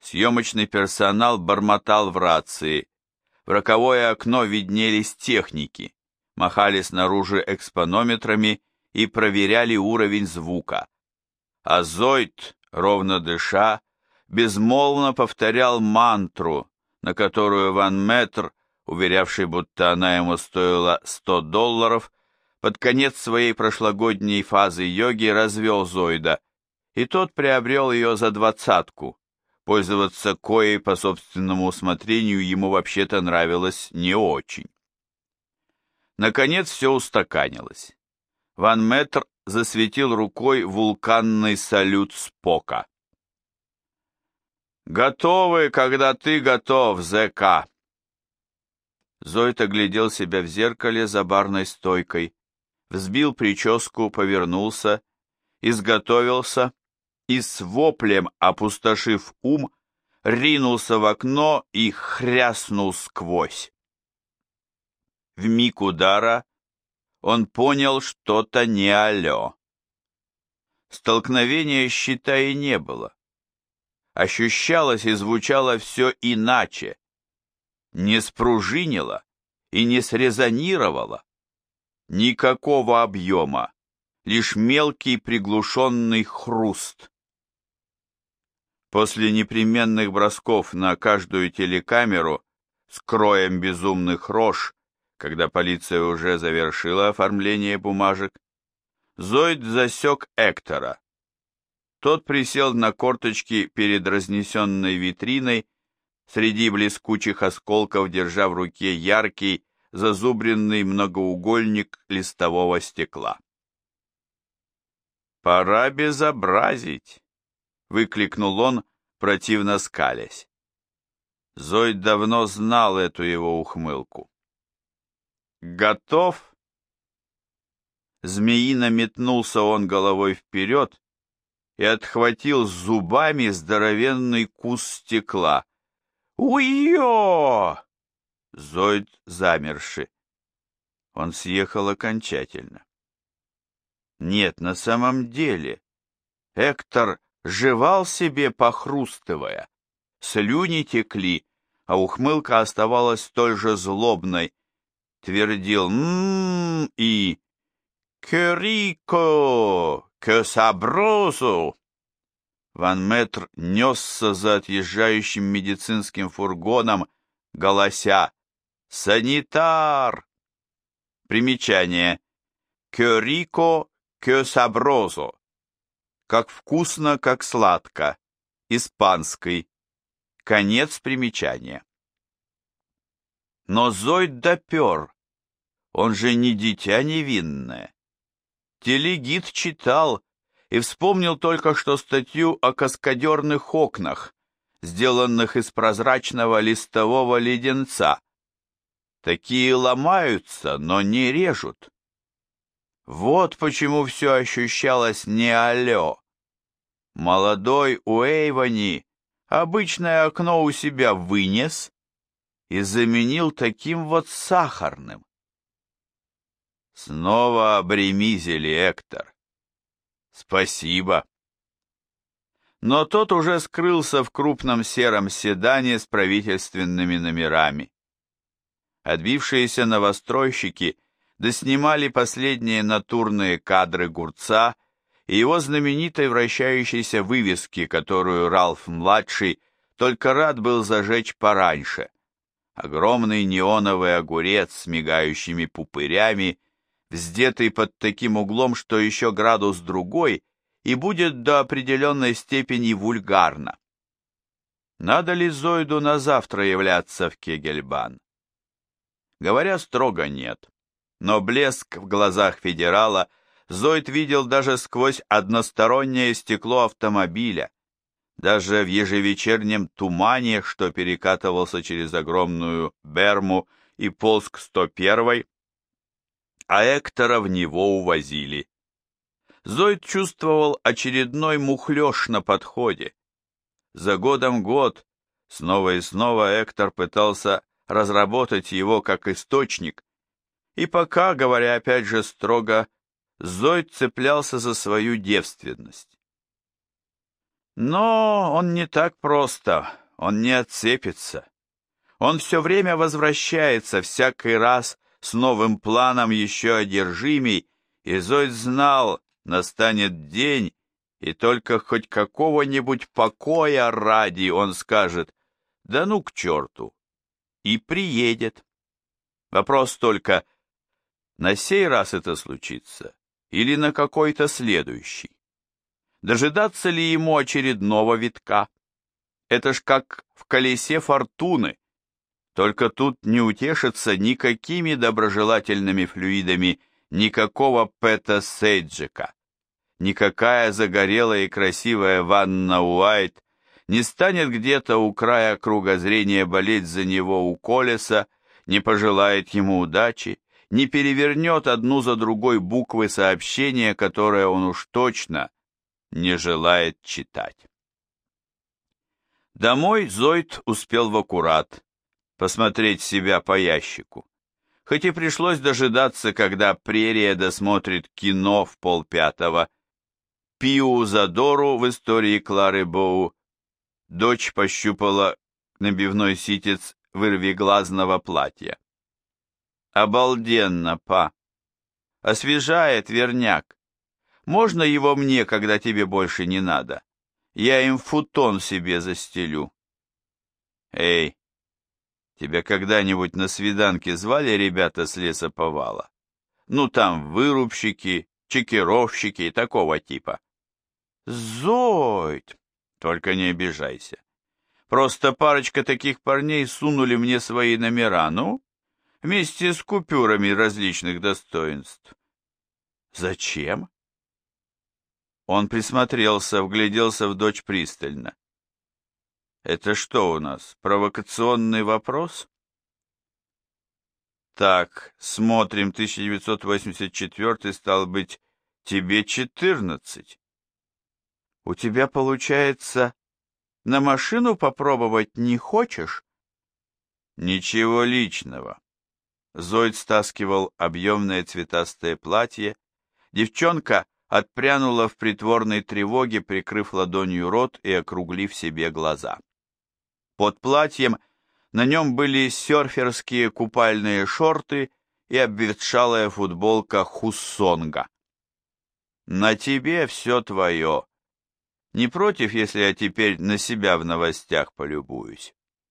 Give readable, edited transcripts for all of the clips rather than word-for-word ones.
Съемочный персонал бормотал в рации. В роковое окно виднелись техники, махали снаружи экспонометрами и проверяли уровень звука. А Зойд, ровно дыша, безмолвно повторял мантру, на которую Ван Метр, уверявший, будто она ему стоила $100, под конец своей прошлогодней фазы йоги развел Зойда, и тот приобрел ее за 20. Пользоваться коей по собственному усмотрению ему вообще-то нравилось не очень. Наконец все устаканилось. Ван Метр засветил рукой вулканный салют Спока. «Готовы, когда ты готов, ЗК!» Зойд оглядел себя в зеркале за барной стойкой, взбил прическу, повернулся, изготовился и с воплем, опустошив ум, ринулся в окно и хряснул сквозь. Вмиг удара он понял, что-то не алё. Столкновения, считай, и не было. Ощущалось и звучало все иначе. Не спружинило и не срезонировало. Никакого объема, лишь мелкий приглушенный хруст. После непременных бросков на каждую телекамеру с кроем безумных рож, когда полиция уже завершила оформление бумажек, Зойд засек Эктора. Тот присел на корточки перед разнесенной витриной, среди блескучих осколков держа в руке яркий, зазубренный многоугольник листового стекла. «Пора безобразить!» — выкликнул он, противно скалясь. Зойд давно знал эту его ухмылку. «Готов?» Змеино метнулся он головой вперед и отхватил зубами здоровенный кус стекла. «Уй-ё!» Зойд замерши. Он съехал окончательно. Нет, на самом деле, Эктор жевал себе, похрустывая. Слюни текли, а ухмылка оставалась столь же злобной. Твердил и «Ке рико! Ке саброзо!» Ван Метр несся за отъезжающим медицинским фургоном, голося «Санитар!». Примечание. «Ке рико! Ке саброзо!» Как вкусно, как сладко. Испанский. Конец примечания. Но Зойд допер. Он же не дитя невинное. Телегид читал и вспомнил только что статью о каскадерных окнах, сделанных из прозрачного листового леденца. Такие ломаются, но не режут. Вот почему все ощущалось не алё. Молодой Уэйвани обычное окно у себя вынес и заменил таким вот сахарным. Снова обремизили, Эктор. Спасибо. Но тот уже скрылся в крупном сером седане с правительственными номерами. Отбившиеся новостройщики доснимали последние натурные кадры Гурца и его знаменитой вращающейся вывески, которую Ралф-младший только рад был зажечь пораньше. Огромный неоновый огурец с мигающими пупырями, вздетый под таким углом, что еще градус другой, и будет до определенной степени вульгарно. Надо ли Зойду на завтра являться в Кегельбан? Говоря строго, нет. Но блеск в глазах федерала Зойд видел даже сквозь одностороннее стекло автомобиля, даже в ежевечернем тумане, что перекатывался через огромную Берму и полз к 101-й, а Эктора в него увозили. Зойд чувствовал очередной мухлёж на подходе. За годом год снова и снова Эктор пытался разработать его как источник, и пока, говоря опять же строго, Зойд цеплялся за свою девственность. Но он не так просто, он не отцепится. Он все время возвращается, всякий раз с новым планом еще одержимей, и Зоид знал, настанет день, и только хоть какого-нибудь покоя ради он скажет: «Да ну к черту!» и приедет. Вопрос только, на сей раз это случится или на какой-то следующий. Дожидаться ли ему очередного витка? Это ж как в колесе фортуны. Только тут не утешится никакими доброжелательными флюидами никакого Пэта Сейджика. Никакая загорелая и красивая Ванна Уайт не станет где-то у края круга зрения болеть за него у колеса, не пожелает ему удачи, не перевернет одну за другой буквы сообщения, которое он уж точно не желает читать. Домой Зоид успел в аккурат посмотреть себя по ящику, хоть и пришлось дожидаться, когда прерия досмотрит кино в 4:30. Пиу Задору в истории Клары Боу дочь пощупала набивной ситец вырвиглазного платья. «Обалденно, па! Освежает верняк. Можно его мне, когда тебе больше не надо? Я им футон себе застелю». «Эй, тебя когда-нибудь на свиданке звали ребята с лесоповала? Ну там вырубщики, чекировщики и такого типа». «Зоид!» «Только не обижайся. Просто парочка таких парней сунули мне свои номера, ну, вместе с купюрами различных достоинств». «Зачем?» Он присмотрелся, вгляделся в дочь пристально. «Это что у нас, провокационный вопрос?» «Так, смотрим, 1984, стал быть, тебе 14. У тебя, получается, на машину попробовать не хочешь?» «Ничего личного». Зоид стаскивал объемное цветастое платье. Девчонка отпрянула в притворной тревоге, прикрыв ладонью рот и округлив себе глаза. Под платьем на нем были серферские купальные шорты и обветшалая футболка Хуссонга. «На тебе все твое. Не против, если я теперь на себя в новостях полюбуюсь?»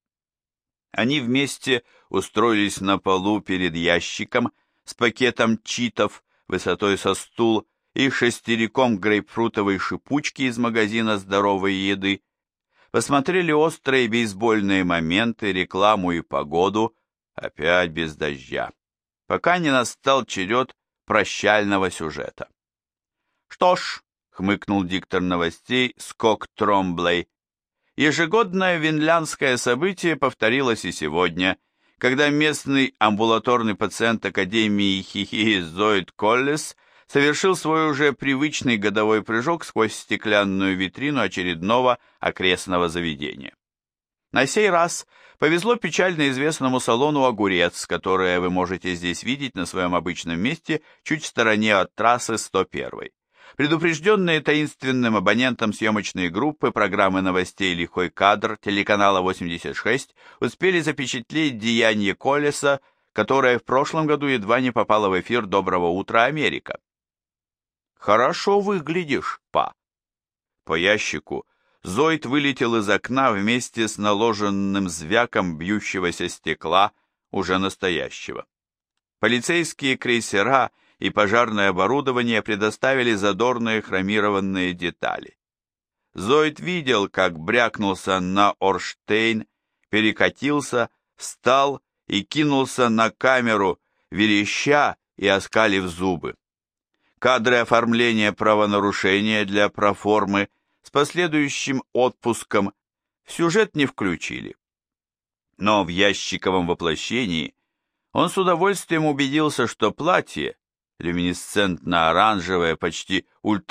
Они вместе устроились на полу перед ящиком с пакетом читов высотой со стул и шестериком грейпфрутовой шипучки из магазина здоровой еды, посмотрели острые бейсбольные моменты, рекламу и погоду, опять без дождя, пока не настал черед прощального сюжета. «Что ж», — хмыкнул диктор новостей Скок Тромблей, ежегодное винляндское событие повторилось и сегодня, когда местный амбулаторный пациент Академии Хихи Зоид Коллес совершил свой уже привычный годовой прыжок сквозь стеклянную витрину очередного окрестного заведения. На сей раз повезло печально известному салону «Огурец», которое вы можете здесь видеть на своем обычном месте чуть в стороне от трассы 101. Предупрежденные таинственным абонентом съемочной группы программы новостей «Лихой кадр» телеканала 86 успели запечатлеть деяние Коллеса, которое в прошлом году едва не попало в эфир «Доброго утра, Америка». «Хорошо выглядишь, па». По ящику Зоид вылетел из окна вместе с наложенным звяком бьющегося стекла, уже настоящего. Полицейские крейсера и пожарное оборудование предоставили задорные хромированные детали. Зоид видел, как брякнулся на Орштейн, перекатился, встал и кинулся на камеру, вереща и оскалив зубы. Кадры оформления правонарушения для проформы с последующим отпуском в сюжет не включили. Но в ящиковом воплощении он с удовольствием убедился, что платье, люминесцентно-оранжевое, почти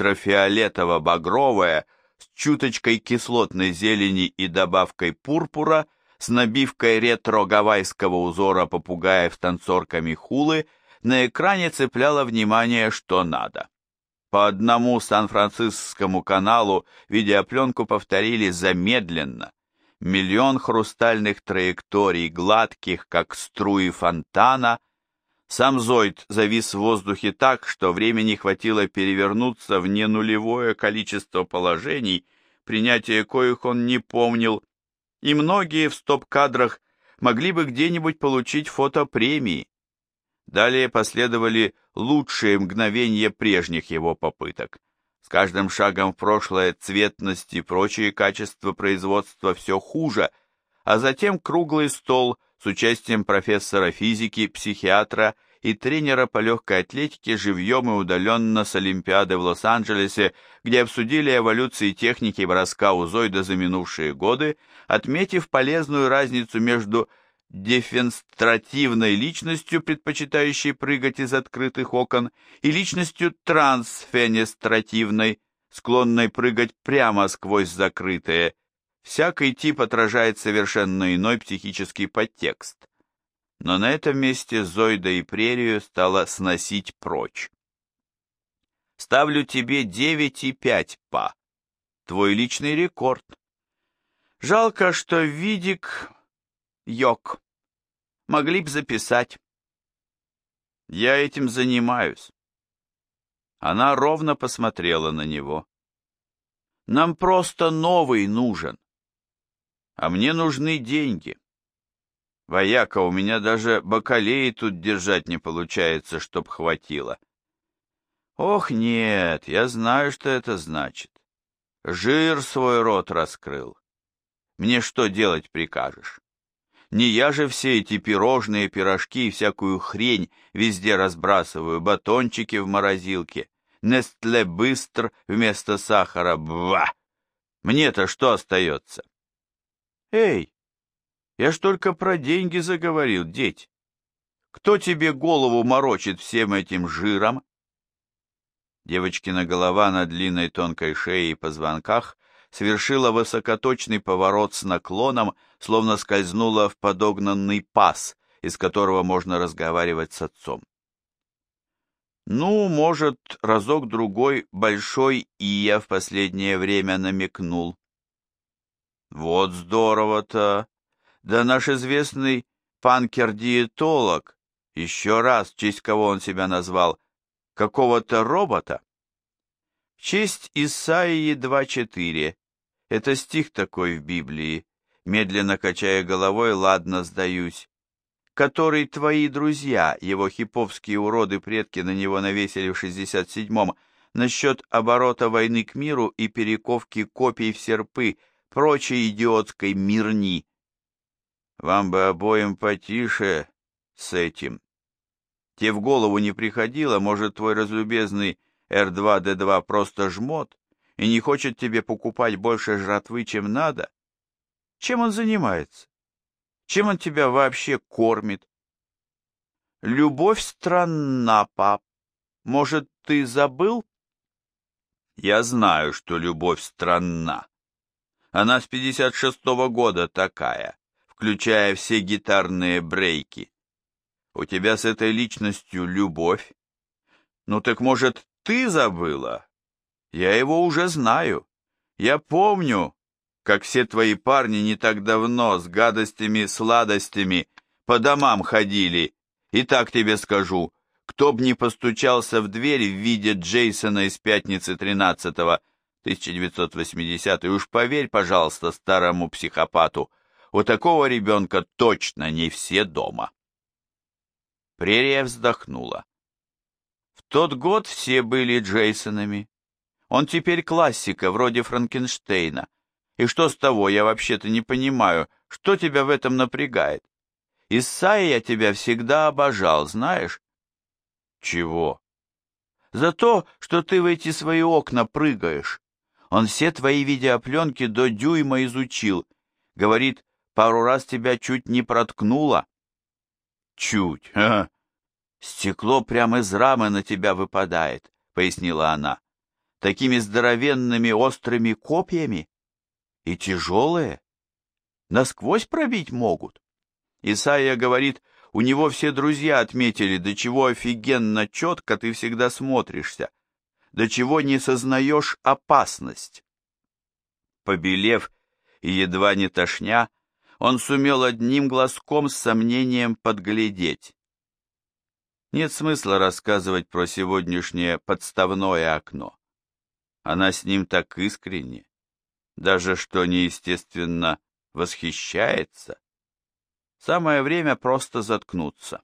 ультрафиолетово-багровое, с чуточкой кислотной зелени и добавкой пурпура, с набивкой ретро-гавайского узора попугаев с танцорками хулы, на экране цепляло внимание что надо. по одному Сан-Францискскому каналу видеопленку повторили замедленно. Миллион хрустальных траекторий, гладких, как струи фонтана. Сам Зойд завис в воздухе так, что времени хватило перевернуться в ненулевое количество положений, принятие коих он не помнил, и многие в стоп-кадрах могли бы где-нибудь получить фотопремии. Далее последовали лучшие мгновения прежних его попыток. С каждым шагом в прошлое цветность и прочие качества производства все хуже, а затем круглый стол с участием профессора физики, психиатра и тренера по легкой атлетике живьем и удаленно с Олимпиады в Лос-Анджелесе, где обсудили эволюции техники броска у Зойда за минувшие годы, отметив полезную разницу между дефенстративной личностью, предпочитающей прыгать из открытых окон, и личностью трансфенестративной, склонной прыгать прямо сквозь закрытые. Всякий тип отражает совершенно иной психический подтекст. Но на этом месте Зойда и прерию стало сносить прочь. Ставлю тебе 9,5, па. Твой личный рекорд. Жалко, что видик... Йок. Могли б записать. Я этим занимаюсь. Она ровно посмотрела на него. Нам просто новый нужен. А мне нужны деньги. Вояка, у меня даже бакалеи тут держать не получается, чтоб хватило. Ох, нет, я знаю, что это значит. Жир свой рот раскрыл. Мне что делать прикажешь? Не я же все эти пирожные, пирожки и всякую хрень везде разбрасываю, батончики в морозилке, Нестле Быстр вместо сахара, бва! Мне-то что остается? Эй, я ж только про деньги заговорил, деть. Кто тебе голову морочит всем этим жиром? Девочкина голова на длинной тонкой шее и позвонках совершила высокоточный поворот с наклоном, словно скользнула в подогнанный паз, из которого можно разговаривать с отцом. Ну, может, разок-другой большой Ия в последнее время намекнул. Вот здорово-то! Да наш известный панкер-диетолог, еще раз, в честь кого он себя назвал, какого-то робота? В честь Исаии 2:4. Это стих такой в Библии, медленно качая головой, ладно, сдаюсь, который твои друзья, его хиповские уроды-предки на него навесили в 67-м, насчет оборота войны к миру и перековки копий в серпы, прочей идиотской мирни. Вам бы обоим потише с этим. Тебе в голову не приходило, может, твой разлюбезный R2-D2 просто жмот и не хочет тебе покупать больше жратвы, чем надо? Чем он занимается? Чем он тебя вообще кормит? Любовь странна, пап. Может, ты забыл? Я знаю, что любовь странна. Она с 56-го года такая, включая все гитарные брейки. У тебя с этой личностью любовь? Ну так, может, ты забыла? Я его уже знаю. Я помню, как все твои парни не так давно с гадостями-сладостями по домам ходили. И так тебе скажу, кто б не постучался в дверь в виде Джейсона из пятницы 13-го, 1980, уж поверь, пожалуйста, старому психопату, у такого ребенка точно не все дома. Прерия вздохнула. В тот год все были Джейсонами. Он теперь классика, вроде Франкенштейна. И что с того, я вообще-то не понимаю, что тебя в этом напрягает? Исайя я тебя всегда обожал, знаешь? Чего? За то, что ты в эти свои окна прыгаешь. Он все твои видеопленки до дюйма изучил. Говорит, пару раз тебя чуть не проткнуло. Чуть, ага. Стекло прямо из рамы на тебя выпадает, пояснила она. Такими здоровенными острыми копьями. И тяжелые. Насквозь пробить могут. Исайя говорит, у него все друзья отметили, до чего офигенно четко ты всегда смотришься. до чего не сознаешь опасность. Побелев и едва не тошня, он сумел одним глазком с сомнением подглядеть. Нет смысла рассказывать про сегодняшнее подставное окно. Она с ним так искренне, даже что неестественно восхищается. Самое время просто заткнуться.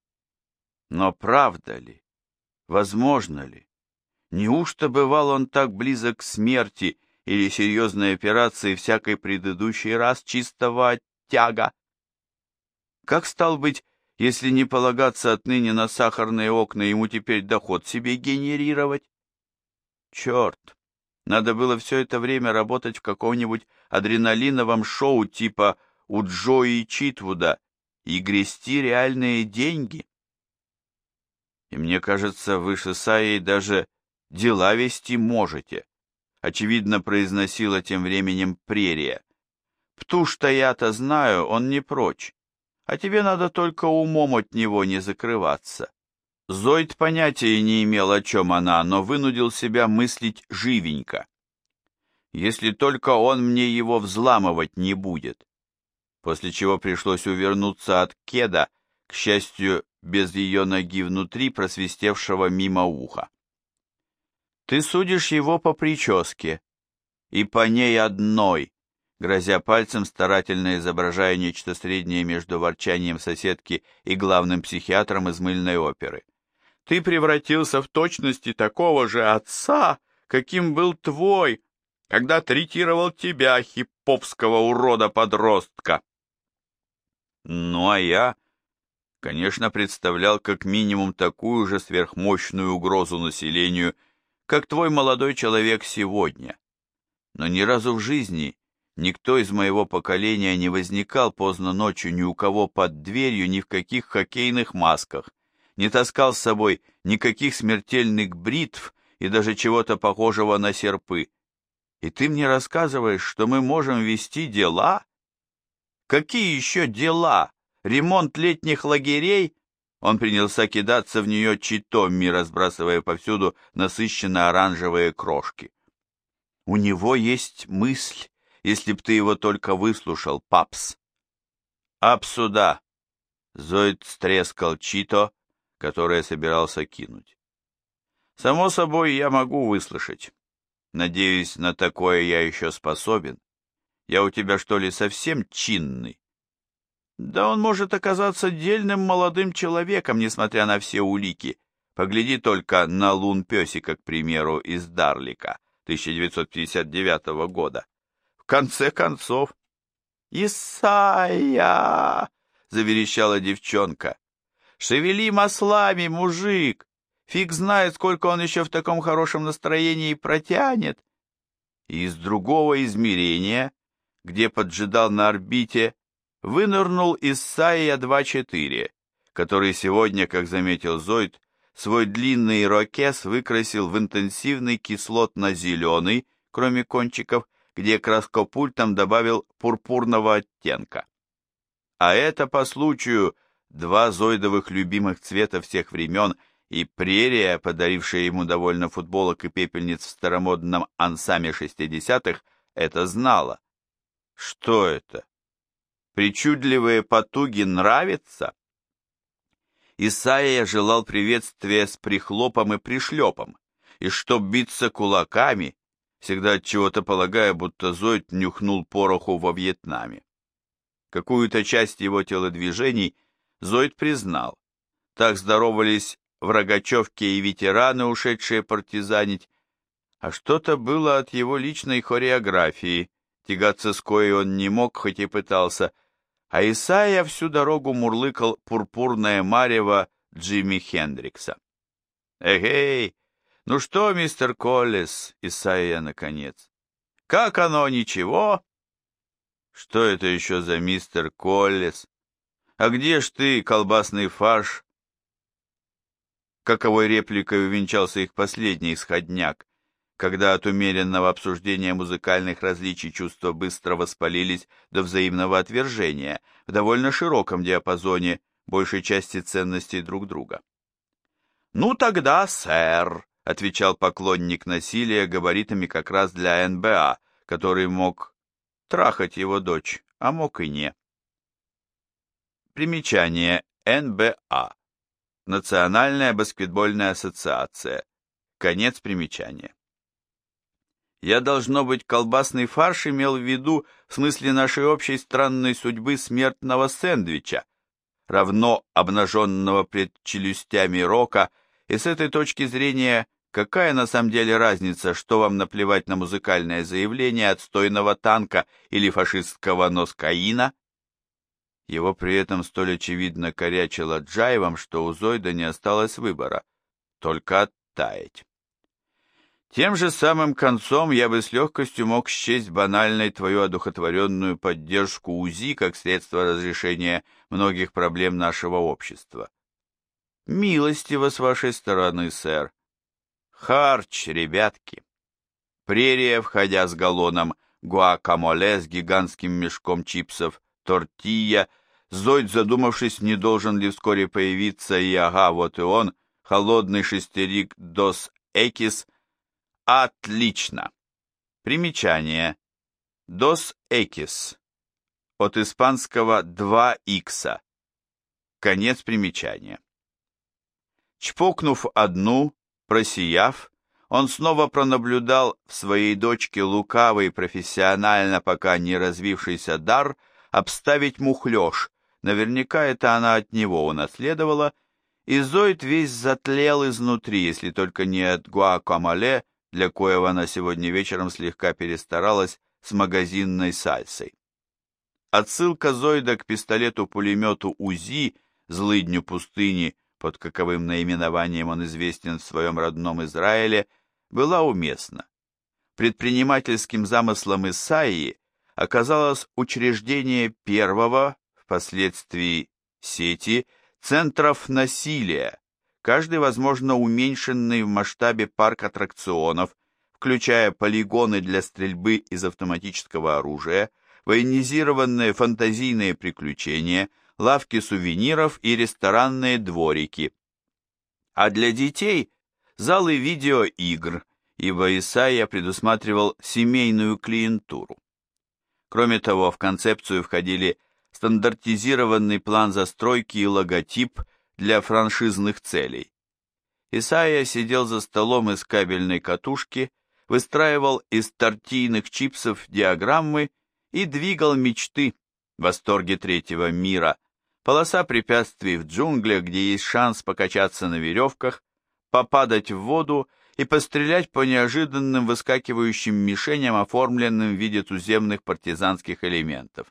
Но правда ли? Возможно ли? Неужто бывал он так близок к смерти или серьезной операции всякий предыдущий раз чистого оттяга? Как, стал быть, если не полагаться отныне на сахарные окна, ему теперь доход себе генерировать? Черт! Надо было все это время работать в каком-нибудь адреналиновом шоу типа у Джои Читвуда и грести реальные деньги. И мне кажется, вы с Исайей даже дела вести можете, очевидно произносила тем временем Прерия. Птуш-то я-то знаю, он не прочь, а тебе надо только умом от него не закрываться. Зойд понятия не имел, о чем она, но вынудил себя мыслить живенько. Если только он мне его взламывать не будет. После чего пришлось увернуться от кеда, к счастью, без ее ноги внутри, просвистевшего мимо уха. Ты судишь его по прическе, и по ней одной, грозя пальцем, старательно изображая нечто среднее между ворчанием соседки и главным психиатром из мыльной оперы. Ты превратился в точности такого же отца, каким был твой, когда третировал тебя, хипповского урода-подростка. Ну, а я, конечно, представлял как минимум такую же сверхмощную угрозу населению, как твой молодой человек сегодня. Но ни разу в жизни никто из моего поколения не возникал поздно ночью ни у кого под дверью, ни в каких хоккейных масках, не таскал с собой никаких смертельных бритв и даже чего-то похожего на серпы. И ты мне рассказываешь, что мы можем вести дела? Какие еще дела? Ремонт летних лагерей? Он принялся кидаться в нее читомми, разбрасывая повсюду насыщенно-оранжевые крошки. У него есть мысль, если б ты его только выслушал, папс. Ап сюда. Зоид стрескал чито, которое собирался кинуть. Само собой, я могу выслушать. Надеюсь, на такое я еще способен. Я у тебя, что ли, совсем чинный? Да он может оказаться дельным молодым человеком, несмотря на все улики. Погляди только на лун-песика, к примеру, из Дарлика 1959 года. В конце концов... «Исайя!» — заверещала девчонка. «Шевели маслами, мужик! Фиг знает, сколько он еще в таком хорошем настроении протянет!» И из другого измерения, где поджидал на орбите, вынырнул Исайя 2.4, который сегодня, как заметил Зоид, свой длинный ирокез выкрасил в интенсивный кислотно-зеленый, кроме кончиков, где краскопультом добавил пурпурного оттенка. А это по случаю два зоидовых любимых цвета всех времен и Прерия, подарившая ему довольно футболок и пепельниц в старомодном ансаме 60-х, это знала. Что это? Причудливые потуги нравятся? Исайя желал приветствия с прихлопом и пришлепом, и чтоб биться кулаками, всегда от чего-то полагая, будто Зоид нюхнул пороху во Вьетнаме. Какую-то часть его телодвижений Зоид признал. Так здоровались в Рогачевке и ветераны, ушедшие партизанить, а что-то было от его личной хореографии, тягаться с коей он не мог, хоть и пытался, а Исайя всю дорогу мурлыкал пурпурное марево Джимми Хендрикса. «Эгей! Ну что, мистер Коллес?» — Исайя наконец. «Как оно, ничего?» «Что это еще за мистер Коллес? А где ж ты, колбасный фарш?» Каковой репликой увенчался их последний исходняк, когда от умеренного обсуждения музыкальных различий чувства быстро воспалились до взаимного отвержения в довольно широком диапазоне большей части ценностей друг друга. «Ну тогда, сэр», отвечал поклонник насилия габаритами как раз для НБА, который мог трахать его дочь, а мог и не. Примечание. НБА. Национальная баскетбольная ассоциация. Конец примечания. Я, должно быть, колбасный фарш имел в виду в смысле нашей общей странной судьбы смертного сэндвича, равно обнаженного пред челюстями Рока, и с этой точки зрения, какая на самом деле разница, что вам наплевать на музыкальное заявление отстойного танка или фашистского носкаина? Его при этом столь очевидно корячило джайвом, что у Зойда не осталось выбора, только оттаять. Тем же самым концом я бы с легкостью мог счесть банальной твою одухотворенную поддержку УЗИ как средство разрешения многих проблем нашего общества. Милостиво с вашей стороны, сэр. Харч, ребятки. Прерия, входя с галлоном гуакамоле с гигантским мешком чипсов, тортилья, Зойд, задумавшись, не должен ли вскоре появиться, и ага, вот и он, холодный шестерик Дос Экис. Отлично. Примечание. Dos Equis. От испанского 2 икса. Конец примечания. Чпокнув одну, просияв, он снова пронаблюдал в своей дочке лукавый, профессионально пока не развившийся дар обставить мухлёж. Наверняка это она от него унаследовала, и Зойд весь затлел изнутри, если только не от гуакамоле, для коего она сегодня вечером слегка перестаралась с магазинной сальсой. Отсылка Зойда к пистолету-пулемету УЗИ, злыдню пустыни, под каковым наименованием он известен в своем родном Израиле, была уместна. Предпринимательским замыслом Исаии оказалось учреждение первого, впоследствии сети, центров насилия, каждый, возможно, уменьшенный в масштабе парк аттракционов, включая полигоны для стрельбы из автоматического оружия, военизированные фантазийные приключения, лавки сувениров и ресторанные дворики. А для детей – залы видеоигр, ибо Исайя предусматривал семейную клиентуру. Кроме того, в концепцию входили стандартизированный план застройки и логотип для франшизных целей. Исайя сидел за столом из кабельной катушки, выстраивал из тортийных чипсов диаграммы и двигал мечты, восторги третьего мира, полоса препятствий в джунглях, где есть шанс покачаться на веревках, попадать в воду и пострелять по неожиданным выскакивающим мишеням, оформленным в виде туземных партизанских элементов.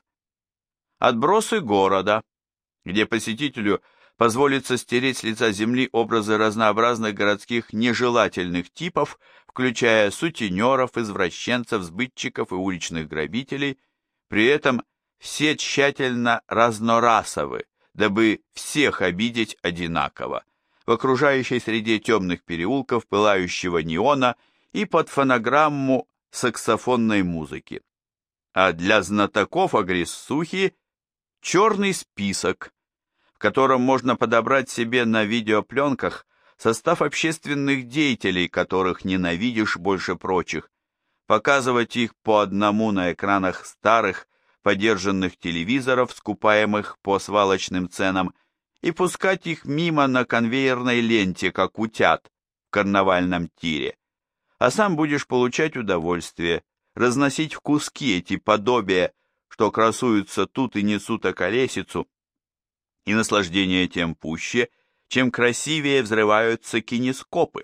Отбросы города, где посетителю позволится стереть с лица земли образы разнообразных городских нежелательных типов, включая сутенеров, извращенцев, сбытчиков и уличных грабителей, при этом все тщательно разнорасовы, дабы всех обидеть одинаково, в окружающей среде темных переулков, пылающего неона и под фонограмму саксофонной музыки. А для знатоков агрессухи черный список, в котором можно подобрать себе на видеопленках состав общественных деятелей, которых ненавидишь больше прочих, показывать их по одному на экранах старых, подержанных телевизоров, скупаемых по свалочным ценам, и пускать их мимо на конвейерной ленте, как утят в карнавальном тире. А сам будешь получать удовольствие, разносить в куски эти подобия, что красуются тут и несут околесицу, и наслаждение тем пуще, чем красивее взрываются кинескопы.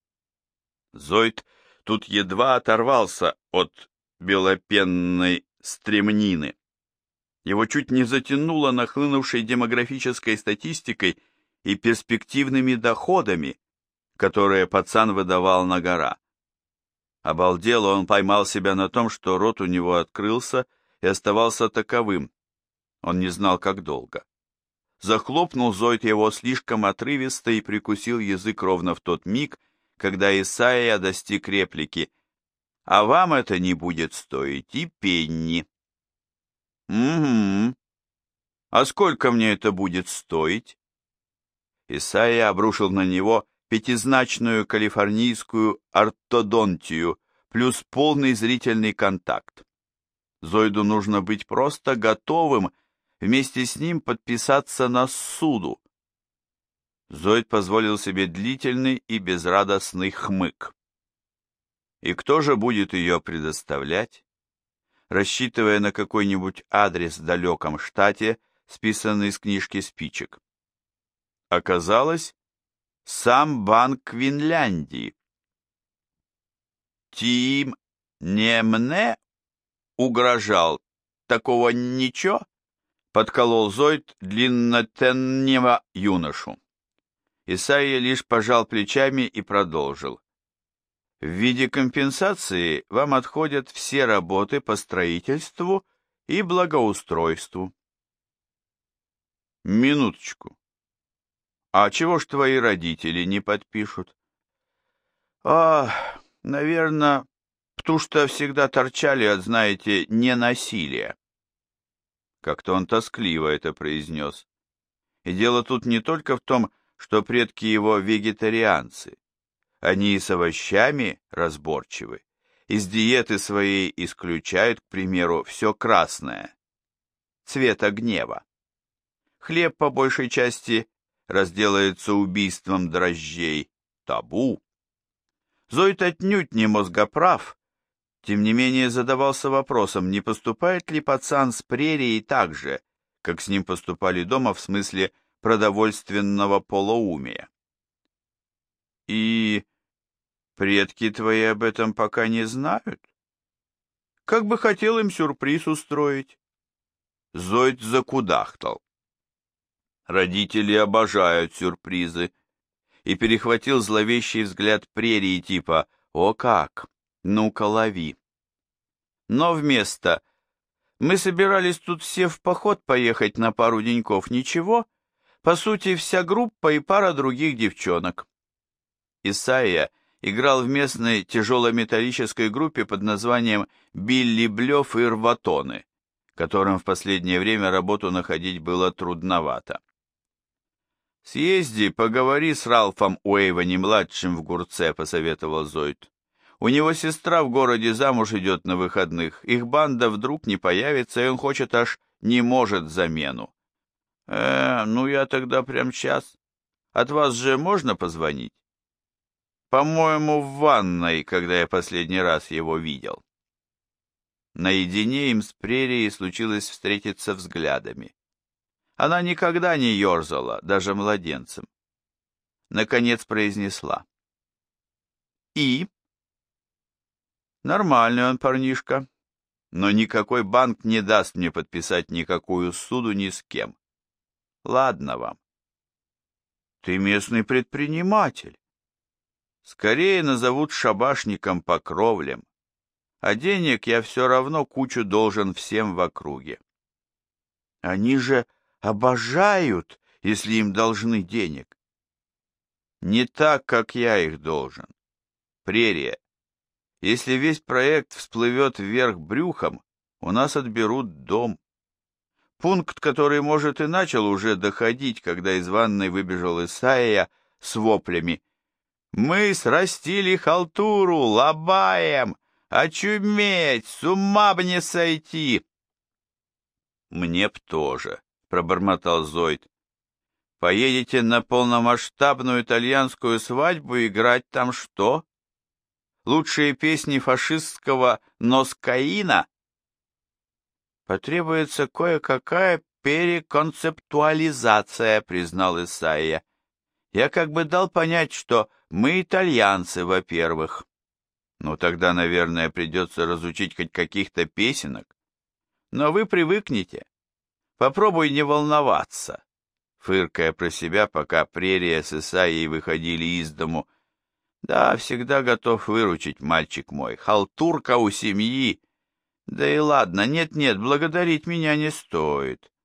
Зойд тут едва оторвался от белопенной стремнины. Его чуть не затянуло нахлынувшей демографической статистикой и перспективными доходами, которые пацан выдавал на гора. Обалдело, он поймал себя на том, что рот у него открылся и оставался таковым. Он не знал, как долго. Захлопнул Зойд его слишком отрывисто и прикусил язык ровно в тот миг, когда Исайя достиг реплики: «А вам это не будет стоить и пенни». «Угу. А сколько мне это будет стоить?» Исайя обрушил на него пятизначную калифорнийскую ортодонтию плюс полный зрительный контакт. Зойду нужно быть просто готовым вместе с ним подписаться на ссуду. Зойд позволил себе длительный и безрадостный хмык. И кто же будет ее предоставлять? Рассчитывая на какой-нибудь адрес в далеком штате, списанный из книжки спичек. Оказалось, сам Банк Квинляндии. Тим не мне угрожал, такого ничего, подколол Зойд длиннотеннего юношу. Исайя лишь пожал плечами и продолжил. В виде компенсации вам отходят все работы по строительству и благоустройству. Минуточку. А чего ж твои родители не подпишут? Наверное, потому что всегда торчали от, знаете, ненасилия. Как-то он тоскливо это произнес. И дело тут не только в том, что предки его вегетарианцы. Они и с овощами разборчивы. Из диеты своей исключают, к примеру, все красное, цвета гнева. Хлеб по большей части разделается убийством дрожжей, табу. Зойд отнюдь не мозгоправ, тем не менее задавался вопросом, не поступает ли пацан с прерией так же, как с ним поступали дома в смысле продовольственного полоумия. И предки твои об этом пока не знают? Как бы хотел им сюрприз устроить. Зойд закудахтал. Родители обожают сюрпризы. И перехватил зловещий взгляд прерии типа «О как! Ну-ка лови!». Но вместо «Мы собирались тут все в поход поехать на пару деньков, ничего?» По сути, вся группа и пара других девчонок. Исайя играл в местной тяжелометаллической группе под названием «Билли Блёв и Рватоны», которым в последнее время работу находить было трудновато. «Съезди, поговори с Ралфом Уэйвани-младшим в Гурце», — посоветовал Зойд. «У него сестра в городе замуж идет на выходных, их банда вдруг не появится, и он хочет аж не может замену». Ну я тогда прям час. От вас же можно позвонить?» «По-моему, в ванной, когда я последний раз его видел». Наедине им с прерией случилось встретиться взглядами. Она никогда не ерзала, даже младенцем. Наконец произнесла. «И?» «Нормальный он парнишка, но никакой банк не даст мне подписать никакую ссуду ни с кем. Ладно вам». «Ты местный предприниматель. Скорее назовут шабашником по кровлям, а денег я все равно кучу должен всем в округе». «Они же обожают, если им должны денег». «Не так, как я их должен. Прерия, если весь проект всплывет вверх брюхом, у нас отберут дом». Пункт, который, может, и начал уже доходить, когда из ванной выбежал Исайя с воплями. «Мы срастили халтуру, лобаем! Очуметь! С ума б не сойти!» «Мне б тоже», — пробормотал Зойд. «Поедете на полномасштабную итальянскую свадьбу играть там что? Лучшие песни фашистского Носкаина?» «Потребуется кое-какая переконцептуализация», — признал Исайя. «Я как бы дал понять, что мы итальянцы, во-первых. Ну, тогда, наверное, придется разучить хоть каких-то песенок. Но вы привыкнете. Попробуй не волноваться», — фыркая про себя, пока прерия с Исайей выходили из дому. «Да, всегда готов выручить, мальчик мой. Халтурка у семьи. Да и ладно, нет-нет, благодарить меня не стоит.